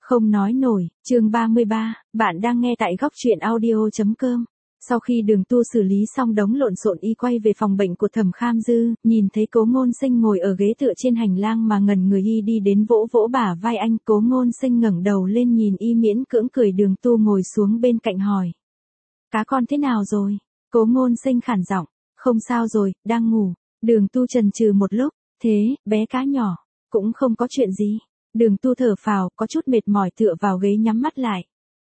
Không nói nổi, chương 33, bạn đang nghe tại góc truyện audio.com. Sau khi Đường Tu xử lý xong đống lộn xộn y quay về phòng bệnh của Thẩm Kham Dư, nhìn thấy Cố Ngôn Sinh ngồi ở ghế tựa trên hành lang mà ngẩn người y đi đến vỗ vỗ bả vai anh. Cố Ngôn Sinh ngẩng đầu lên nhìn y miễn cưỡng cười. Đường Tu ngồi xuống bên cạnh hỏi. Cá con thế nào rồi? Cố Ngôn Sinh khản giọng, không sao rồi, đang ngủ. Đường Tu chần chừ một lúc, thế, bé cá nhỏ, cũng không có chuyện gì. Đường Tu thở phào, có chút mệt mỏi tựa vào ghế nhắm mắt lại.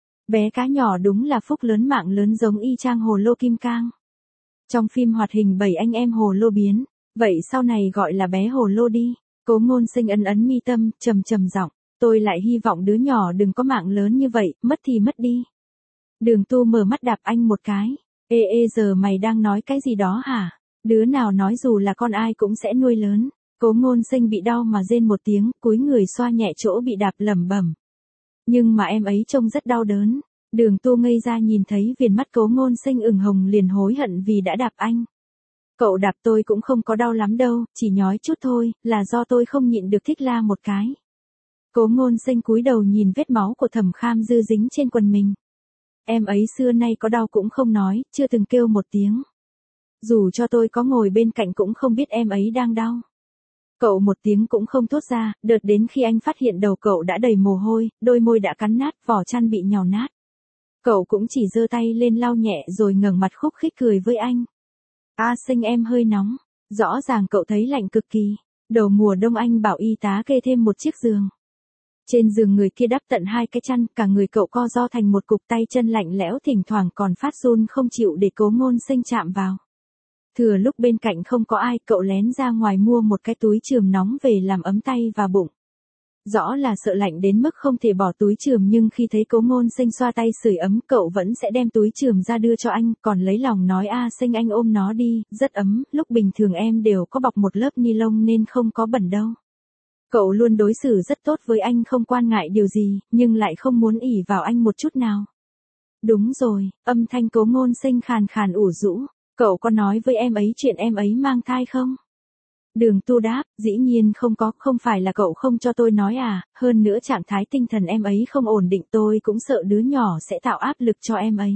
Bé cá nhỏ đúng là phúc lớn mạng lớn giống y chang Hồ Lô Kim Cang. Trong phim hoạt hình 7 anh em Hồ Lô biến, vậy sau này gọi là bé Hồ Lô đi. Cố Ngôn Sinh ấn ấn mi tâm, trầm trầm giọng, tôi lại hy vọng đứa nhỏ đừng có mạng lớn như vậy, mất thì mất đi. Đường Tu mở mắt đạp anh một cái. Ê giờ mày đang nói cái gì đó hả? Đứa nào nói dù là con ai cũng sẽ nuôi lớn. Cố Ngôn Sinh bị đau mà rên một tiếng, cúi người xoa nhẹ chỗ bị đạp lẩm bẩm. Nhưng mà em ấy trông rất đau đớn. Đường Tu ngây ra nhìn thấy viền mắt Cố Ngôn Sinh ửng hồng liền hối hận vì đã đạp anh. Cậu đạp tôi cũng không có đau lắm đâu, chỉ nhói chút thôi, là do tôi không nhịn được thích la một cái. Cố Ngôn Sinh cúi đầu nhìn vết máu của Thẩm Kham Dư dính trên quần mình. Em ấy xưa nay có đau cũng không nói, chưa từng kêu một tiếng. Dù cho tôi có ngồi bên cạnh cũng không biết em ấy đang đau. Cậu một tiếng cũng không thốt ra, đợt đến khi anh phát hiện đầu cậu đã đầy mồ hôi, đôi môi đã cắn nát, vỏ chăn bị nhào nát. Cậu cũng chỉ giơ tay lên lau nhẹ rồi ngẩng mặt khúc khích cười với anh. Sinh em hơi nóng. Rõ ràng cậu thấy lạnh cực kỳ. Đầu mùa đông anh bảo y tá kê thêm một chiếc giường. Trên giường người kia đắp tận 2 cái chăn, cả người cậu co ro thành một cục, tay chân lạnh lẽo thỉnh thoảng còn phát run không chịu để Cố Ngôn Sinh chạm vào. Thừa lúc bên cạnh không có ai, cậu lén ra ngoài mua một cái túi chườm nóng về làm ấm tay và bụng. Rõ là sợ lạnh đến mức không thể bỏ túi chườm, nhưng khi thấy Cố Ngôn Sinh xoa tay sưởi ấm, cậu vẫn sẽ đem túi chườm ra đưa cho anh, còn lấy lòng nói Sinh anh ôm nó đi, rất ấm, lúc bình thường em đều có bọc một lớp ni lông nên không có bẩn đâu. Cậu luôn đối xử rất tốt với anh, không quan ngại điều gì, nhưng lại không muốn ỷ vào anh một chút nào. Đúng rồi, âm thanh Cố Ngôn Sinh khàn khàn ủ rũ, cậu có nói với em ấy chuyện em ấy mang thai không? Đường Tu đáp, dĩ nhiên không có, không phải là cậu không cho tôi nói à, hơn nữa trạng thái tinh thần em ấy không ổn định, tôi cũng sợ đứa nhỏ sẽ tạo áp lực cho em ấy.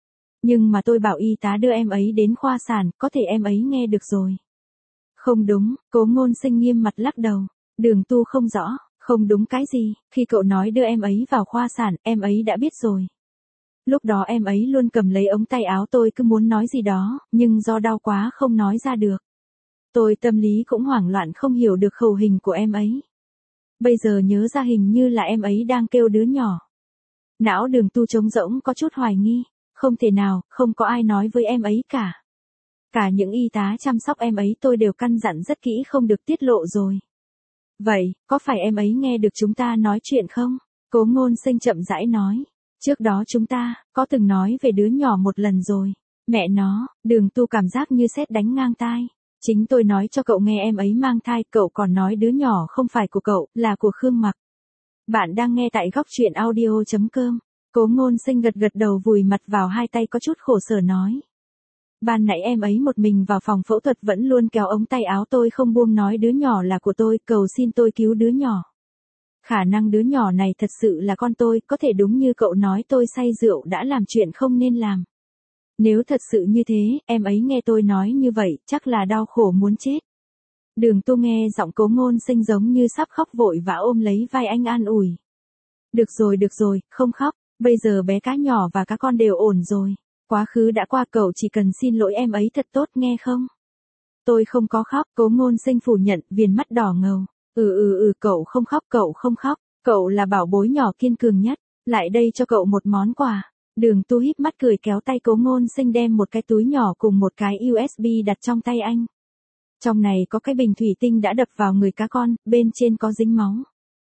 Nhưng mà tôi bảo y tá đưa em ấy đến khoa sản, có thể em ấy nghe được rồi. Không đúng, Cố Ngôn Sinh nghiêm mặt lắc đầu. Đường Tu không rõ, không đúng cái gì, khi cậu nói đưa em ấy vào khoa sản, em ấy đã biết rồi. Lúc đó em ấy luôn cầm lấy ống tay áo tôi, cứ muốn nói gì đó, nhưng do đau quá không nói ra được. Tôi tâm lý cũng hoảng loạn, không hiểu được khẩu hình của em ấy. Bây giờ nhớ ra hình như là em ấy đang kêu đứa nhỏ. Não Đường Tu trống rỗng, có chút hoài nghi. Không thể nào, không có ai nói với em ấy cả. Cả những y tá chăm sóc em ấy tôi đều căn dặn rất kỹ không được tiết lộ rồi. Vậy, có phải em ấy nghe được chúng ta nói chuyện không? Cố Ngôn Sinh chậm rãi nói. Trước đó chúng ta, có từng nói về đứa nhỏ một lần rồi. Mẹ nó, Đường Tu cảm giác như sét đánh ngang tai. Chính tôi nói cho cậu nghe em ấy mang thai, cậu còn nói đứa nhỏ không phải của cậu, là của Khương Mặc. Bạn đang nghe tại góc truyện audio.com. Cố Ngôn Sinh gật gật đầu vùi mặt vào hai tay có chút khổ sở nói. Ban nãy em ấy một mình vào phòng phẫu thuật vẫn luôn kéo ống tay áo tôi không buông, nói đứa nhỏ là của tôi, cầu xin tôi cứu đứa nhỏ. Khả năng đứa nhỏ này thật sự là con tôi, có thể đúng như cậu nói tôi say rượu đã làm chuyện không nên làm. Nếu thật sự như thế, em ấy nghe tôi nói như vậy, chắc là đau khổ muốn chết. Đường Tu nghe giọng Cố Ngôn Sinh giống như sắp khóc, vội vã ôm lấy vai anh an ủi. Được rồi, không khóc, bây giờ bé cá nhỏ và cá con đều ổn rồi. Quá khứ đã qua, cậu chỉ cần xin lỗi em ấy thật tốt, nghe không? Tôi không có khóc, Cố Ngôn Sinh phủ nhận, viền mắt đỏ ngầu. Cậu không khóc, cậu là bảo bối nhỏ kiên cường nhất, lại đây cho cậu một món quà. Đường Tu híp mắt cười kéo tay Cố Ngôn Sinh đem một cái túi nhỏ cùng một cái USB đặt trong tay anh. Trong này có cái bình thủy tinh đã đập vào người cá con, bên trên có dính máu.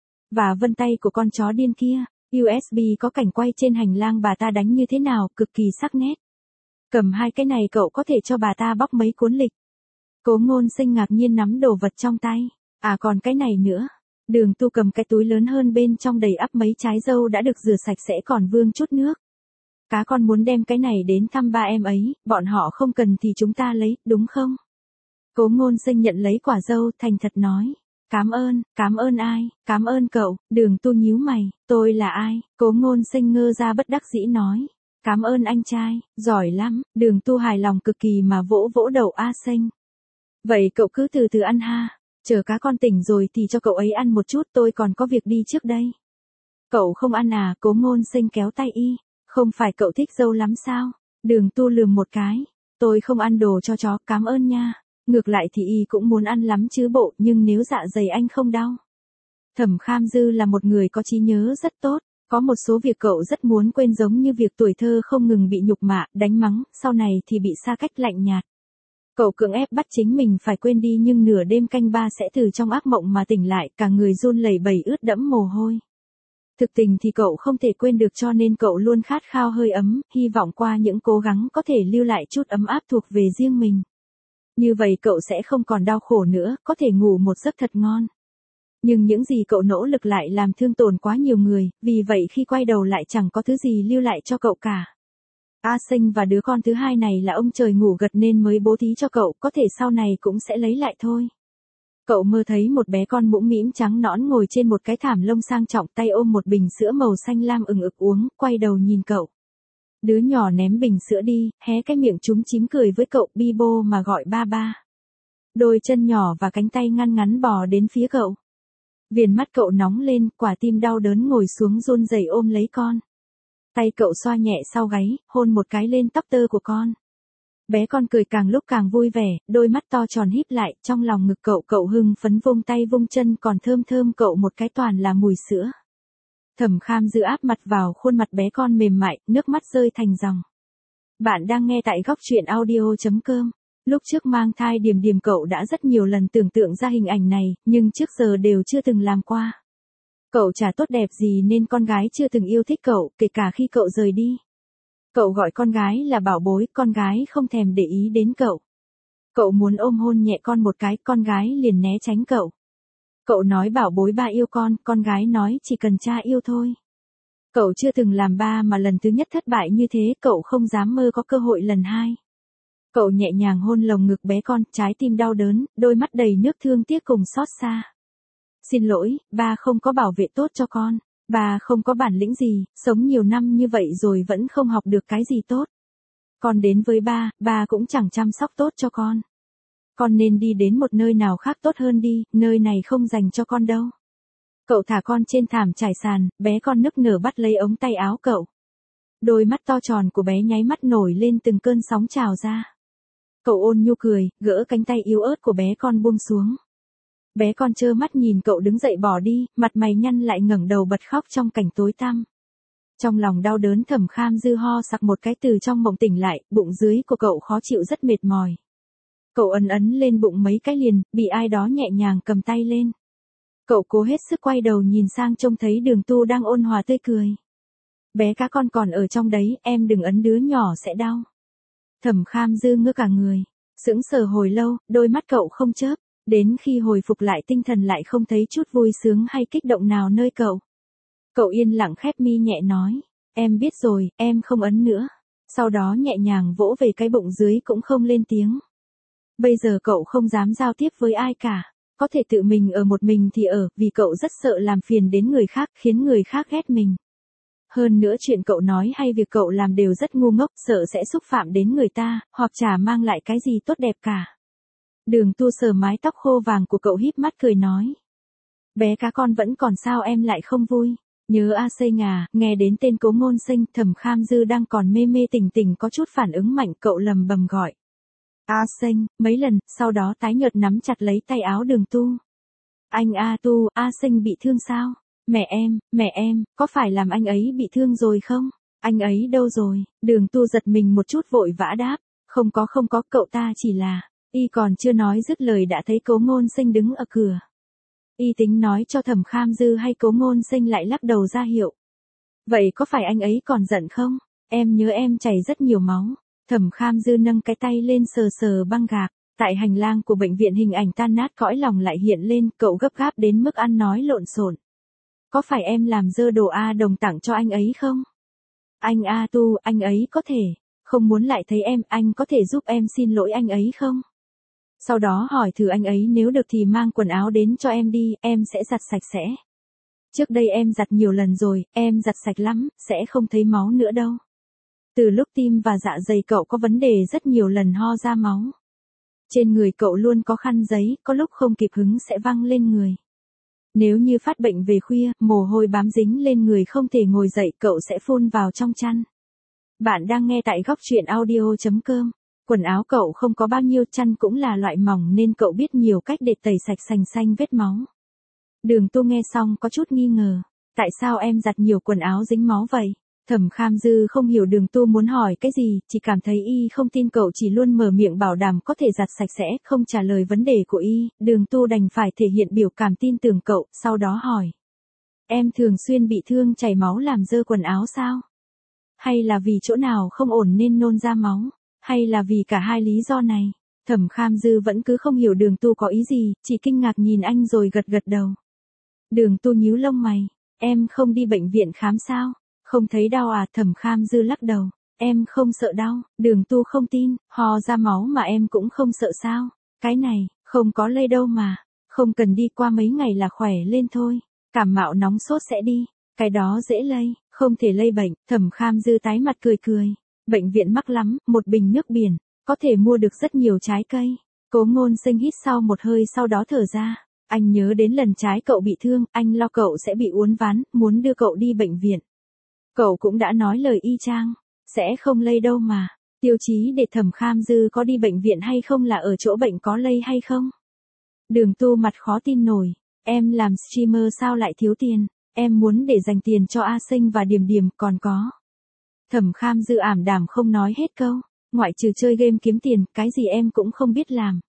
Và vân tay của con chó điên kia, USB có cảnh quay trên hành lang bà ta đánh như thế nào, cực kỳ sắc nét. Cầm hai cái này cậu có thể cho bà ta bóc mấy cuốn lịch. Cố Ngôn Sinh ngạc nhiên nắm đồ vật trong tay. Còn cái này nữa. Đường Tu cầm cái túi lớn hơn, bên trong đầy ắp mấy trái dâu đã được rửa sạch sẽ còn vương chút nước. Cá con muốn đem cái này đến thăm ba em ấy, bọn họ không cần thì chúng ta lấy, đúng không? Cố Ngôn Sinh nhận lấy quả dâu, thành thật nói. Cảm ơn ai, cảm ơn cậu, Đường Tu nhíu mày, tôi là ai, Cố Ngôn Sinh ngơ ra bất đắc dĩ nói. Cảm ơn anh trai, giỏi lắm, Đường Tu hài lòng cực kỳ mà vỗ vỗ đầu A Sinh. Vậy cậu cứ từ từ ăn ha, chờ cá con tỉnh rồi thì cho cậu ấy ăn một chút, tôi còn có việc đi trước đây. Cậu không ăn à, Cố Ngôn Sinh kéo tay y, không phải cậu thích dâu lắm sao? Đường Tu lườm một cái, tôi không ăn đồ cho chó, cảm ơn nha. Ngược lại thì y cũng muốn ăn lắm chứ bộ, nhưng nếu dạ dày anh không đau. Thẩm Kham Dư là một người có trí nhớ rất tốt, có một số việc cậu rất muốn quên, giống như việc tuổi thơ không ngừng bị nhục mạ, đánh mắng, sau này thì bị xa cách lạnh nhạt. Cậu cưỡng ép bắt chính mình phải quên đi, nhưng nửa đêm canh ba sẽ từ trong ác mộng mà tỉnh lại, cả người run lẩy bẩy ướt đẫm mồ hôi. Thực tình thì cậu không thể quên được, cho nên cậu luôn khát khao hơi ấm, hy vọng qua những cố gắng có thể lưu lại chút ấm áp thuộc về riêng mình. Như vậy cậu sẽ không còn đau khổ nữa, có thể ngủ một giấc thật ngon. Nhưng những gì cậu nỗ lực lại làm thương tổn quá nhiều người, vì vậy khi quay đầu lại chẳng có thứ gì lưu lại cho cậu cả. A Sinh và đứa con thứ hai này là ông trời ngủ gật nên mới bố thí cho cậu, có thể sau này cũng sẽ lấy lại thôi. Cậu mơ thấy một bé con mũm mĩm trắng nõn ngồi trên một cái thảm lông sang trọng, tay ôm một bình sữa màu xanh lam ừng ực uống, quay đầu nhìn cậu. Đứa nhỏ ném bình sữa đi, hé cái miệng chúm chím cười với cậu, bi bô mà gọi ba ba. Đôi chân nhỏ và cánh tay ngăn ngắn bò đến phía cậu. Viền mắt cậu nóng lên, quả tim đau đớn ngồi xuống run rẩy ôm lấy con. Tay cậu xoa nhẹ sau gáy, hôn một cái lên tóc tơ của con. Bé con cười càng lúc càng vui vẻ, đôi mắt to tròn híp lại, trong lòng ngực cậu hưng phấn vung tay vung chân, còn thơm thơm cậu một cái toàn là mùi sữa. Thẩm Kham Dư áp mặt vào khuôn mặt bé con mềm mại, nước mắt rơi thành dòng. Bạn đang nghe tại góc truyện audio.com. Lúc trước mang thai Điềm Điềm cậu đã rất nhiều lần tưởng tượng ra hình ảnh này, nhưng trước giờ đều chưa từng làm qua. Cậu chả tốt đẹp gì nên con gái chưa từng yêu thích cậu, kể cả khi cậu rời đi. Cậu gọi con gái là bảo bối, con gái không thèm để ý đến cậu. Cậu muốn ôm hôn nhẹ con một cái, con gái liền né tránh cậu. Cậu nói bảo bối ba yêu con gái nói chỉ cần cha yêu thôi. Cậu chưa từng làm ba mà lần thứ nhất thất bại như thế, cậu không dám mơ có cơ hội lần hai. Cậu nhẹ nhàng hôn lồng ngực bé con, trái tim đau đớn, đôi mắt đầy nước thương tiếc cùng xót xa. Xin lỗi, ba không có bảo vệ tốt cho con. Ba không có bản lĩnh gì, sống nhiều năm như vậy rồi vẫn không học được cái gì tốt. Con đến với ba cũng chẳng chăm sóc tốt cho con. Con nên đi đến một nơi nào khác tốt hơn đi, nơi này không dành cho con đâu. Cậu thả con trên thảm trải sàn, bé con nức nở bắt lấy ống tay áo cậu. Đôi mắt to tròn của bé nháy mắt nổi lên từng cơn sóng trào ra. Cậu ôn nhu cười, gỡ cánh tay yếu ớt của bé con buông xuống. Bé con trơ mắt nhìn cậu đứng dậy bỏ đi, mặt mày nhăn lại ngẩng đầu bật khóc trong cảnh tối tăm. Trong lòng đau đớn, Thẩm Kham Dư ho sặc một cái từ trong mộng tỉnh lại, bụng dưới của cậu khó chịu rất mệt mỏi. Cậu ấn lên bụng mấy cái liền, bị ai đó nhẹ nhàng cầm tay lên. Cậu cố hết sức quay đầu nhìn sang, trông thấy Đường Tu đang ôn hòa tươi cười. Bé cá con còn ở trong đấy, em đừng ấn đứa nhỏ sẽ đau. Thẩm Kham Dư ngơ cả người, sững sờ hồi lâu, đôi mắt cậu không chớp. Đến khi hồi phục lại tinh thần lại không thấy chút vui sướng hay kích động nào nơi cậu. Cậu yên lặng khép mi nhẹ nói, em biết rồi, em không ấn nữa. Sau đó nhẹ nhàng vỗ về cái bụng dưới cũng không lên tiếng. Bây giờ cậu không dám giao tiếp với ai cả. Có thể tự mình ở một mình thì ở, vì cậu rất sợ làm phiền đến người khác, khiến người khác ghét mình. Hơn nữa chuyện cậu nói hay việc cậu làm đều rất ngu ngốc, sợ sẽ xúc phạm đến người ta, hoặc chả mang lại cái gì tốt đẹp cả. Đường Tu sờ mái tóc khô vàng của cậu híp mắt cười nói. Bé cá con vẫn còn sao em lại không vui? Nhớ A Sinh à, nghe đến tên Cố Ngôn Sinh, Thẩm Kham Dư đang còn mê mê tỉnh tỉnh có chút phản ứng mạnh, cậu lầm bầm gọi. A Sinh, mấy lần, sau đó tái nhợt nắm chặt lấy tay áo Đường Tu. Anh A Tu, A Sinh bị thương sao? Mẹ em, có phải làm anh ấy bị thương rồi không? Anh ấy đâu rồi? Đường Tu giật mình một chút vội vã đáp. Không có, cậu ta chỉ là... Y còn chưa nói dứt lời đã thấy Cố Ngôn Sinh đứng ở cửa. Y tính nói cho Thẩm Kham Dư hay Cố Ngôn Sinh lại lắc đầu ra hiệu. Vậy có phải anh ấy còn giận không? Em nhớ em chảy rất nhiều máu. Thẩm Kham Dư nâng cái tay lên sờ sờ băng gạc. Tại hành lang của bệnh viện hình ảnh tan nát cõi lòng lại hiện lên, cậu gấp gáp đến mức ăn nói lộn xộn. Có phải em làm dơ đồ A Đồng tặng cho anh ấy không? Anh A Tu, anh ấy có thể không muốn lại thấy em, anh có thể giúp em xin lỗi anh ấy không? Sau đó hỏi thử anh ấy nếu được thì mang quần áo đến cho em đi, em sẽ giặt sạch sẽ. Trước đây em giặt nhiều lần rồi, em giặt sạch lắm, sẽ không thấy máu nữa đâu. Từ lúc tim và dạ dày cậu có vấn đề rất nhiều lần ho ra máu. Trên người cậu luôn có khăn giấy, có lúc không kịp hứng sẽ văng lên người. Nếu như phát bệnh về khuya, mồ hôi bám dính lên người không thể ngồi dậy, cậu sẽ phun vào trong chăn. Bạn đang nghe tại góc truyện audio.com. Quần áo cậu không có bao nhiêu, chăn cũng là loại mỏng nên cậu biết nhiều cách để tẩy sạch sành xanh vết máu. Đường Tu nghe xong có chút nghi ngờ. Tại sao em giặt nhiều quần áo dính máu vậy? Thẩm Kham Dư không hiểu Đường Tu muốn hỏi cái gì, chỉ cảm thấy y không tin cậu, chỉ luôn mở miệng bảo đảm có thể giặt sạch sẽ, không trả lời vấn đề của y. Đường Tu đành phải thể hiện biểu cảm tin tưởng cậu, sau đó hỏi. Em thường xuyên bị thương chảy máu làm dơ quần áo sao? Hay là vì chỗ nào không ổn nên nôn ra máu? Hay là vì cả hai lý do này? Thẩm Kham Dư vẫn cứ không hiểu Đường Tu có ý gì, chỉ kinh ngạc nhìn anh rồi gật gật đầu. Đường Tu nhíu lông mày. Em không đi bệnh viện khám sao? Không thấy đau à? Thẩm Kham Dư lắc đầu. Em không sợ đau. Đường Tu không tin, ho ra máu mà em cũng không sợ sao? Cái này, không có lây đâu mà. Không cần đi, qua mấy ngày là khỏe lên thôi. Cảm mạo nóng sốt sẽ đi. Cái đó dễ lây, không thể lây bệnh. Thẩm Kham Dư tái mặt cười cười. Bệnh viện mắc lắm, một bình nước biển, có thể mua được rất nhiều trái cây. Cố Ngôn Sinh hít sau một hơi sau đó thở ra. Anh nhớ đến lần trái cậu bị thương, anh lo cậu sẽ bị uốn ván, muốn đưa cậu đi bệnh viện. Cậu cũng đã nói lời y chang, sẽ không lây đâu mà. Tiêu chí để Thẩm Kham Dư có đi bệnh viện hay không là ở chỗ bệnh có lây hay không. Đường Tu mặt khó tin nổi. Em làm streamer sao lại thiếu tiền? Em muốn để dành tiền cho A Sinh và Điềm Điềm, còn có. Thẩm Kham Dư ảm đạm không nói hết câu. Ngoại trừ chơi game kiếm tiền, cái gì em cũng không biết làm.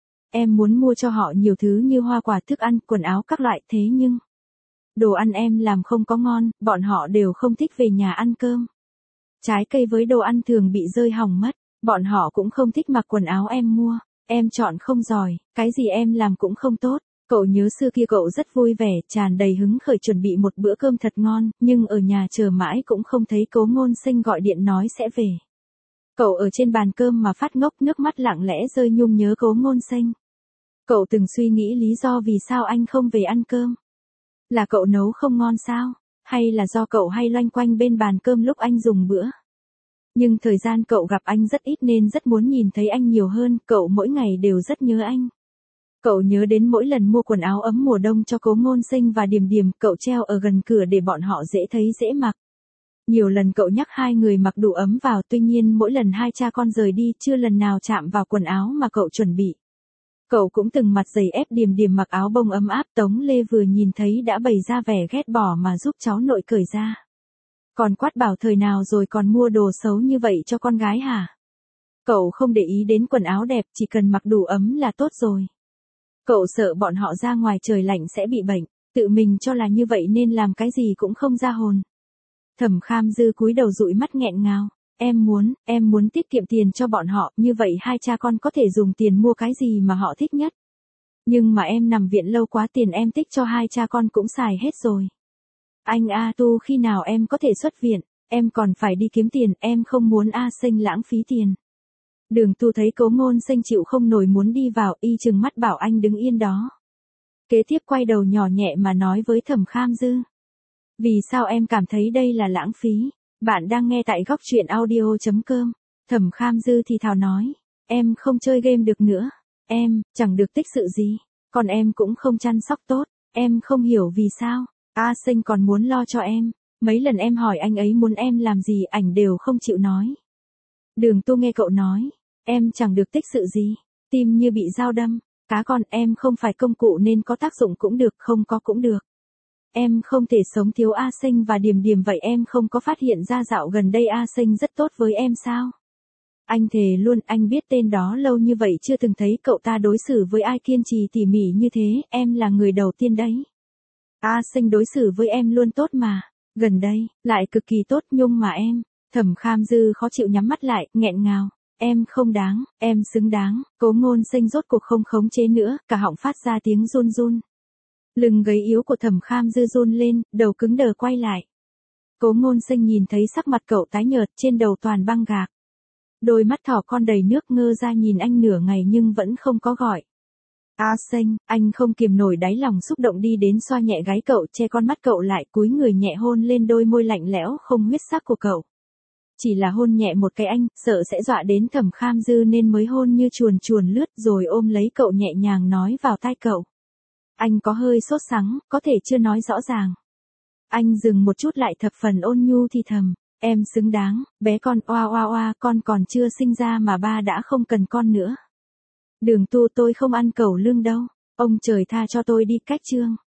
Em muốn mua cho họ nhiều thứ như hoa quả, thức ăn, quần áo các loại, thế nhưng đồ ăn em làm không có ngon, bọn họ đều không thích về nhà ăn cơm. Trái cây với đồ ăn thường bị rơi hỏng mất, bọn họ cũng không thích mặc quần áo em mua. Em chọn không giỏi, cái gì em làm cũng không tốt. Cậu nhớ xưa kia cậu rất vui vẻ, tràn đầy hứng khởi chuẩn bị một bữa cơm thật ngon, nhưng ở nhà chờ mãi cũng không thấy Cố Ngôn Sinh gọi điện nói sẽ về. Cậu ở trên bàn cơm mà phát ngốc, nước mắt lặng lẽ rơi nhung nhớ Cố Ngôn Sinh. Cậu từng suy nghĩ lý do vì sao anh không về ăn cơm. Là cậu nấu không ngon sao? Hay là do cậu hay loanh quanh bên bàn cơm lúc anh dùng bữa? Nhưng thời gian cậu gặp anh rất ít nên rất muốn nhìn thấy anh nhiều hơn, cậu mỗi ngày đều rất nhớ anh. Cậu nhớ đến mỗi lần mua quần áo ấm mùa đông cho Cố Ngôn Sinh và Điềm Điềm, cậu treo ở gần cửa để bọn họ dễ thấy dễ mặc. Nhiều lần cậu nhắc hai người mặc đủ ấm vào, tuy nhiên mỗi lần hai cha con rời đi chưa lần nào chạm vào quần áo mà cậu chuẩn bị. Cậu cũng từng mặt dày ép Điềm Điềm mặc áo bông ấm áp, Tống Lê vừa nhìn thấy đã bày ra vẻ ghét bỏ mà giúp cháu nội cởi ra. Còn quát bảo thời nào rồi còn mua đồ xấu như vậy cho con gái hả? Cậu không để ý đến quần áo đẹp, chỉ cần mặc đủ ấm là tốt rồi. Cậu sợ bọn họ ra ngoài trời lạnh sẽ bị bệnh, tự mình cho là như vậy nên làm cái gì cũng không ra hồn. Thẩm Kham Dư cúi đầu dụi mắt nghẹn ngào. Em muốn tiết kiệm tiền cho bọn họ, như vậy hai cha con có thể dùng tiền mua cái gì mà họ thích nhất. Nhưng mà em nằm viện lâu quá, tiền em tích cho hai cha con cũng xài hết rồi. Anh A Tu, khi nào em có thể xuất viện, em còn phải đi kiếm tiền, em không muốn A Sinh lãng phí tiền. Đường Tu thấy Cố Ngôn Sinh chịu không nổi muốn đi vào, y trừng mắt bảo anh đứng yên đó. Kế tiếp quay đầu nhỏ nhẹ mà nói với Thẩm Kham Dư. Vì sao em cảm thấy đây là lãng phí? Bạn đang nghe tại góc truyện audio.com. Thẩm Kham Dư thì thào nói. Em không chơi game được nữa. Em, chẳng được tích sự gì. Còn em cũng không chăm sóc tốt. Em không hiểu vì sao. A Sinh còn muốn lo cho em. Mấy lần em hỏi anh ấy muốn em làm gì, ảnh đều không chịu nói. Đường Tu nghe cậu nói. Em chẳng được tích sự gì. Tim như bị dao đâm. Cá con, em không phải công cụ nên có tác dụng cũng được, không có cũng được. Em không thể sống thiếu A Sinh và Điềm Điềm, vậy em không có phát hiện ra dạo gần đây A Sinh rất tốt với em sao? Anh thề luôn, anh biết tên đó lâu như vậy chưa từng thấy cậu ta đối xử với ai kiên trì tỉ mỉ như thế, em là người đầu tiên đấy. A Sinh đối xử với em luôn tốt mà, gần đây, lại cực kỳ tốt, nhưng mà em. Thẩm Kham Dư khó chịu nhắm mắt lại, nghẹn ngào. Em không đáng, em xứng đáng. Cố Ngôn Sinh rốt cuộc không khống chế nữa, cả họng phát ra tiếng run run. Lưng gầy yếu của Thẩm Kham Dư run lên, đầu cứng đờ quay lại. Cố Ngôn Sinh nhìn thấy sắc mặt cậu tái nhợt, trên đầu toàn băng gạc. Đôi mắt thỏ con đầy nước ngơ ra nhìn anh nửa ngày nhưng vẫn không có gọi. A Xanh, anh không kiềm nổi đáy lòng xúc động đi đến xoa nhẹ gáy cậu, che con mắt cậu lại, cúi người nhẹ hôn lên đôi môi lạnh lẽo không huyết sắc của cậu. Chỉ là hôn nhẹ một cái anh, sợ sẽ dọa đến Thẩm Kham Dư nên mới hôn như chuồn chuồn lướt rồi ôm lấy cậu nhẹ nhàng nói vào tai cậu. Anh có hơi sốt sắng, có thể chưa nói rõ ràng. Anh dừng một chút lại thập phần ôn nhu thì thầm, em xứng đáng, bé con oa oa oa, con còn chưa sinh ra mà ba đã không cần con nữa. Đường Tu tôi không ăn cẩu lương đâu, ông trời tha cho tôi đi. Cách chương